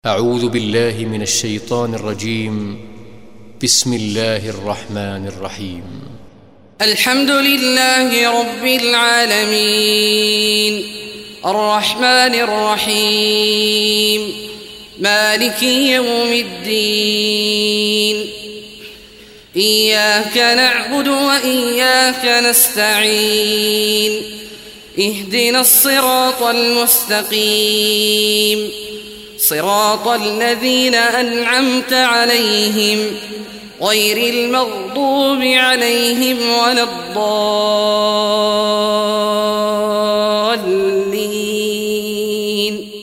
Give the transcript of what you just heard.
أعوذ بالله من الشيطان الرجيم. بسم الله الرحمن الرحيم. الحمد لله رب العالمين الرحمن الرحيم مالك يوم الدين. إياك نعبد وإياك نستعين. اهدنا الصراط المستقيم صراط الذين أنعمت عليهم غير المغضوب عليهم ولا الضالين.